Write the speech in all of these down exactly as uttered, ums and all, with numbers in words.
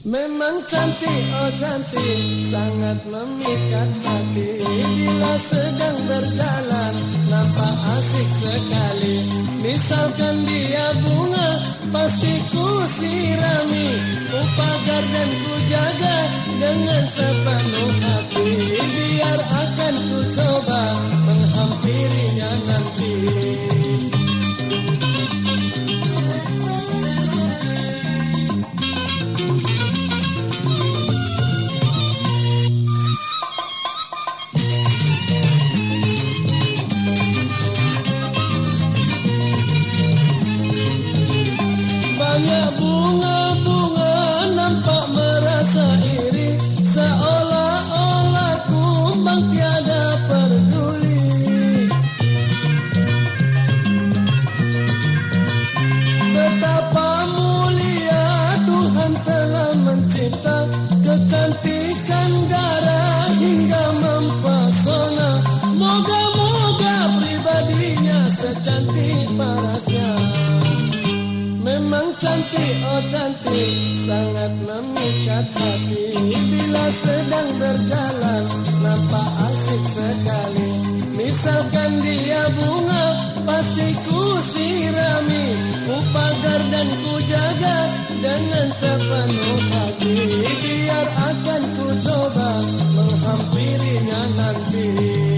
Memang cantik, oh cantik, sangat memikat hati. Bila sedang berjalan, nampak asik sekali. Misalkan dia bunga, pasti ku sirami. Ku pagar dan ku jaga dengan sepenuh hati. Biar akan ku coba menghampirinya nanti. Banyak bunga-bunga nampak merasa iri, seolah-olah kumbang tiada peduli. Betapa mulia Tuhan telah mencipta, kecantikan darah hingga mempesona. Moga-moga pribadinya secantik parasnya. Memang cantik, oh cantik, sangat memikat hati. Bila sedang berjalan, nampak asik sekali. Misalkan dia bunga, pasti ku sirami. Ku pagar dan ku jaga dengan sepenuh hati. Biar akan ku coba menghampirinya nanti.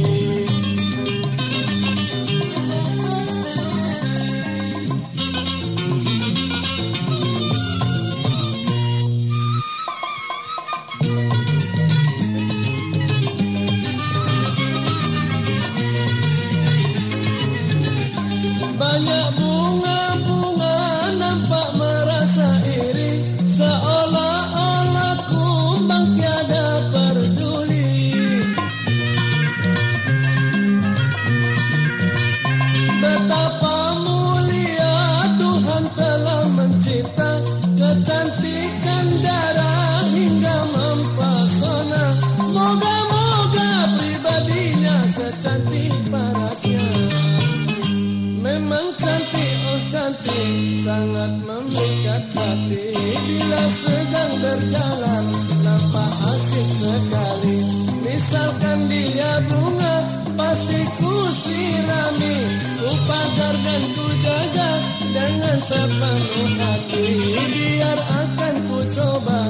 Banyak bunga-bunga nampak merasa iri, seolah-olah kumbang tiada peduli. Betapa mulia Tuhan telah mencipta, kecantikan darah hingga mempesona. Moga-moga pribadinya secantik parasnya. Memang cantik, oh cantik, sangat memikat hati. Bila sedang berjalan, nampak asik sekali. Misalkan dia bunga, pasti ku sirami. Ku pagar dan ku jaga dengan sepenuh hati. Biar akan ku coba